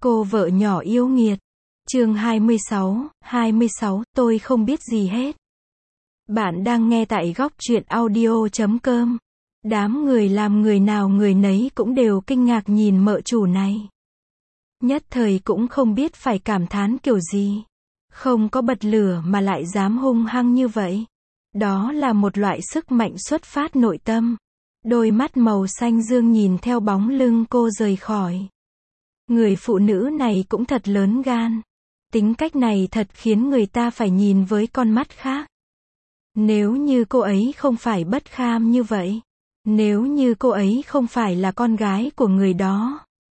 Cô vợ nhỏ yêu nghiệt. Chương 26, tôi không biết gì hết. Bạn đang nghe tại góc truyện audio.com. Đám người làm người nào người nấy cũng đều kinh ngạc nhìn mợ chủ này. Nhất thời cũng không biết phải cảm thán kiểu gì. Không có bật lửa mà lại dám hung hăng như vậy. Đó là một loại sức mạnh xuất phát nội tâm. Đôi mắt màu xanh dương nhìn theo bóng lưng cô rời khỏi. Người phụ nữ này cũng thật lớn gan. Tính cách này thật khiến người ta phải nhìn với con mắt khác. Nếu như cô ấy không phải bất kham như vậy. Nếu như cô ấy không phải là con gái của người đó.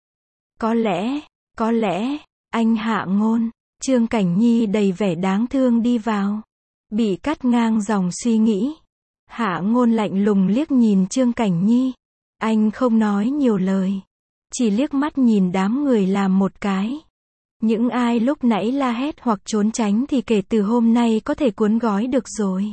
Có lẽ, anh Hạ Ngôn, Trương Cảnh Nhi đầy vẻ đáng thương đi vào. Bị cắt ngang dòng suy nghĩ. Hạ Ngôn lạnh lùng liếc nhìn Trương Cảnh Nhi. Anh không nói nhiều lời. Chỉ liếc mắt nhìn đám người làm một cái. Những ai lúc nãy la hét hoặc trốn tránh thì kể từ hôm nay có thể cuốn gói được rồi.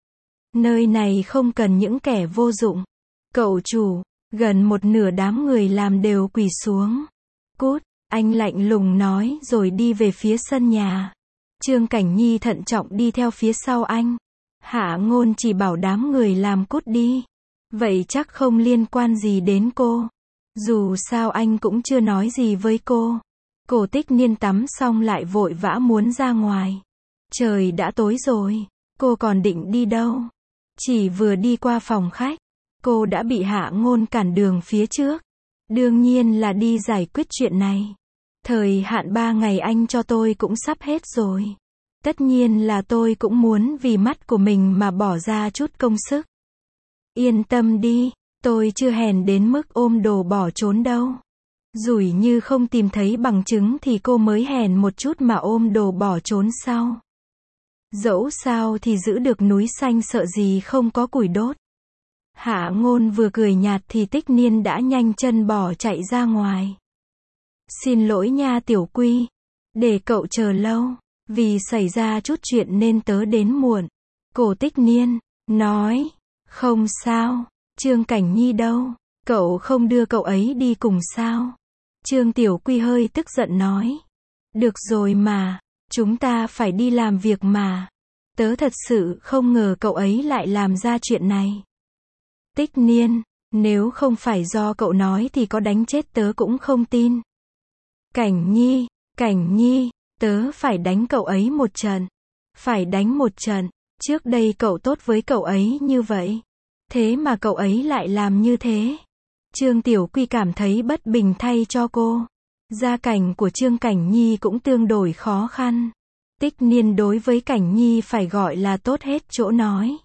Nơi này không cần những kẻ vô dụng. Cậu chủ, gần một nửa đám người làm đều quỳ xuống. Cút, anh lạnh lùng nói rồi đi về phía sân nhà. Trương Cảnh Nhi thận trọng đi theo phía sau anh. Hạ Ngôn chỉ bảo đám người làm cút đi. Vậy chắc không liên quan gì đến cô. Dù sao anh cũng chưa nói gì với cô. Cổ Tích Niên tắm xong lại vội vã muốn ra ngoài. Trời đã tối rồi. Cô còn định đi đâu? Chỉ vừa đi qua phòng khách. Cô đã bị Hạ Ngôn cản đường phía trước. Đương nhiên là đi giải quyết chuyện này. Thời hạn 3 ngày anh cho tôi cũng sắp hết rồi. Tất nhiên là tôi cũng muốn vì mắt của mình mà bỏ ra chút công sức. Yên tâm đi, tôi chưa hèn đến mức ôm đồ bỏ trốn đâu. Rủi như không tìm thấy bằng chứng thì cô mới hèn một chút mà ôm đồ bỏ trốn sau. Dẫu sao thì giữ được núi xanh sợ gì không có củi đốt. Hạ Ngôn vừa cười nhạt thì Tích Niên đã nhanh chân bỏ chạy ra ngoài. Xin lỗi nha Tiểu Quy. Để cậu chờ lâu. Vì xảy ra chút chuyện nên tớ đến muộn. Cổ Tích Niên nói. Không sao. Trương Cảnh Nhi đâu? Cậu không đưa cậu ấy đi cùng sao? Trương Tiểu Quy hơi tức giận nói. Được rồi mà. Chúng ta phải đi làm việc mà. Tớ thật sự không ngờ cậu ấy lại làm ra chuyện này. Tích Niên, nếu không phải do cậu nói thì có đánh chết tớ cũng không tin. Cảnh Nhi, tớ phải đánh cậu ấy một trận. Phải đánh một trận. Trước đây cậu tốt với cậu ấy như vậy. Thế mà cậu ấy lại làm như thế. Trương Tiểu Quy cảm thấy bất bình thay cho cô. Gia cảnh của Trương Cảnh Nhi cũng tương đối khó khăn. Tích Niên đối với Cảnh Nhi phải gọi là tốt hết chỗ nói.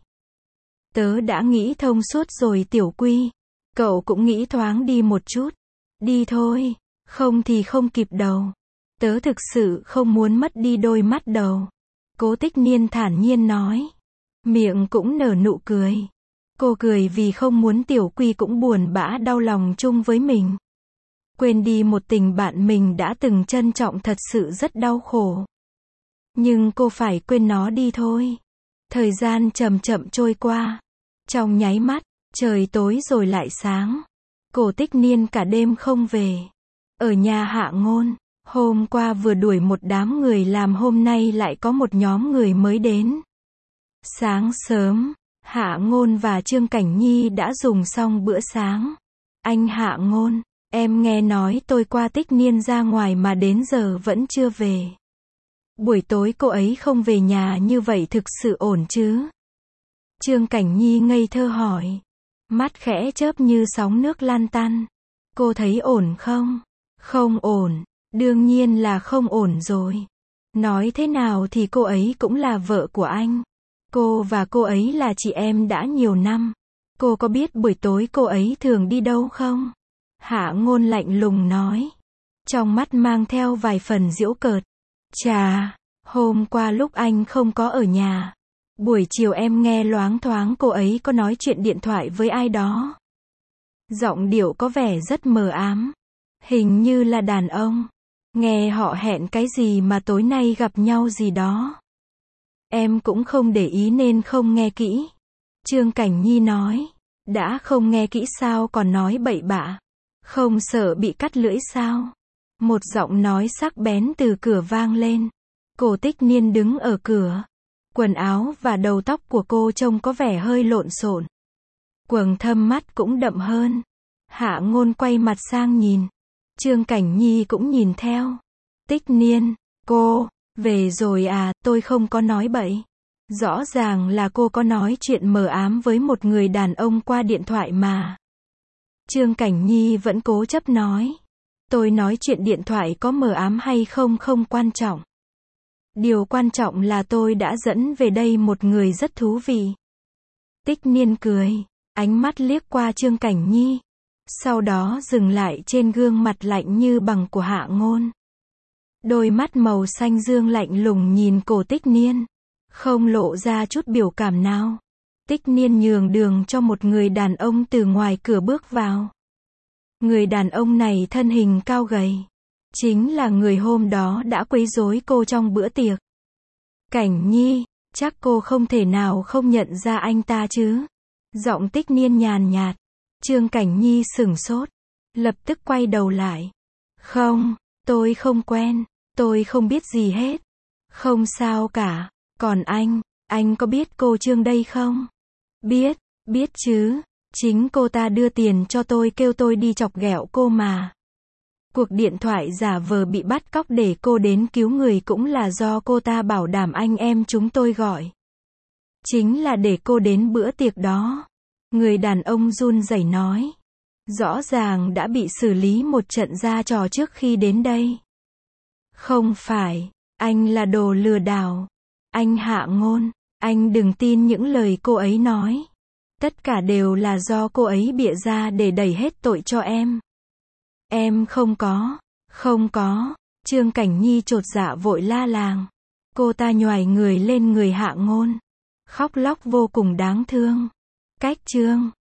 Tớ đã nghĩ thông suốt rồi Tiểu Quy. Cậu cũng nghĩ thoáng đi một chút. Đi thôi, không thì không kịp đâu. Tớ thực sự không muốn mất đi đôi mắt đầu. Cố Tích Niên thản nhiên nói. Miệng cũng nở nụ cười. Cô cười vì không muốn Tiểu Quy cũng buồn bã đau lòng chung với mình. Quên đi một tình bạn mình đã từng trân trọng thật sự rất đau khổ. Nhưng cô phải quên nó đi thôi. Thời gian chậm chậm trôi qua. Trong nháy mắt, trời tối rồi lại sáng. Cổ Tích Niên cả đêm không về. Ở nhà Hạ Ngôn, hôm qua vừa đuổi một đám người làm hôm nay lại có một nhóm người mới đến. Sáng sớm, Hạ Ngôn và Trương Cảnh Nhi đã dùng xong bữa sáng. Anh Hạ Ngôn, em nghe nói tôi qua Tích Niên ra ngoài mà đến giờ vẫn chưa về. Buổi tối cô ấy không về nhà như vậy thực sự ổn chứ? Trương Cảnh Nhi ngây thơ hỏi. Mắt khẽ chớp như sóng nước lan tăn. Cô thấy ổn không? Không ổn. Đương nhiên là không ổn rồi. Nói thế nào thì cô ấy cũng là vợ của anh. Cô và cô ấy là chị em đã nhiều năm. Cô có biết buổi tối cô ấy thường đi đâu không? Hạ Ngôn lạnh lùng nói. Trong mắt mang theo vài phần giễu cợt. Chà, hôm qua lúc anh không có ở nhà. Buổi chiều em nghe loáng thoáng cô ấy có nói chuyện điện thoại với ai đó. Giọng điệu có vẻ rất mờ ám. Hình như là đàn ông. Nghe họ hẹn cái gì mà tối nay gặp nhau gì đó. Em cũng không để ý nên không nghe kỹ. Trương Cảnh Nhi nói. Đã không nghe kỹ sao còn nói bậy bạ. Không sợ bị cắt lưỡi sao? Một giọng nói sắc bén từ cửa vang lên. Cổ Tích Niên đứng ở cửa. Quần áo và đầu tóc của cô trông có vẻ hơi lộn xộn. Quầng thâm mắt cũng đậm hơn. Hạ Ngôn quay mặt sang nhìn. Trương Cảnh Nhi cũng nhìn theo. Tích Niên, cô, về rồi à, tôi không có nói bậy. Rõ ràng là cô có nói chuyện mờ ám với một người đàn ông qua điện thoại mà. Trương Cảnh Nhi vẫn cố chấp nói. Tôi nói chuyện điện thoại có mờ ám hay không không quan trọng. Điều quan trọng là tôi đã dẫn về đây một người rất thú vị. Tích Niên cười, ánh mắt liếc qua Trương Cảnh Nhi. Sau đó dừng lại trên gương mặt lạnh như bằng của Hạ Ngôn. Đôi mắt màu xanh dương lạnh lùng nhìn Cổ Tích Niên. Không lộ ra chút biểu cảm nào. Tích Niên nhường đường cho một người đàn ông từ ngoài cửa bước vào. Người đàn ông này thân hình cao gầy. Chính là người hôm đó đã quấy rối cô trong bữa tiệc. Cảnh Nhi, chắc cô không thể nào không nhận ra anh ta chứ. Giọng Tích Niên nhàn nhạt. Trương Cảnh Nhi sửng sốt. Lập tức quay đầu lại. Không, tôi không quen. Tôi không biết gì hết. Không sao cả. Còn anh có biết cô Trương đây không? Biết chứ. Chính cô ta đưa tiền cho tôi kêu tôi đi chọc ghẹo cô mà. Cuộc điện thoại giả vờ bị bắt cóc để cô đến cứu người cũng là do cô ta bảo đảm anh em chúng tôi gọi. Chính là để cô đến bữa tiệc đó. Người đàn ông run rẩy nói. Rõ ràng đã bị xử lý một trận ra trò trước khi đến đây. Không phải, anh là đồ lừa đảo. Anh Hạ Ngôn, anh đừng tin những lời cô ấy nói. Tất cả đều là do cô ấy bịa ra để đẩy hết tội cho em. Em không có. Trương Cảnh Nhi chột dạ vội la làng. Cô ta nhoài người lên người Hạ Ngôn. Khóc lóc vô cùng đáng thương. Cách Trương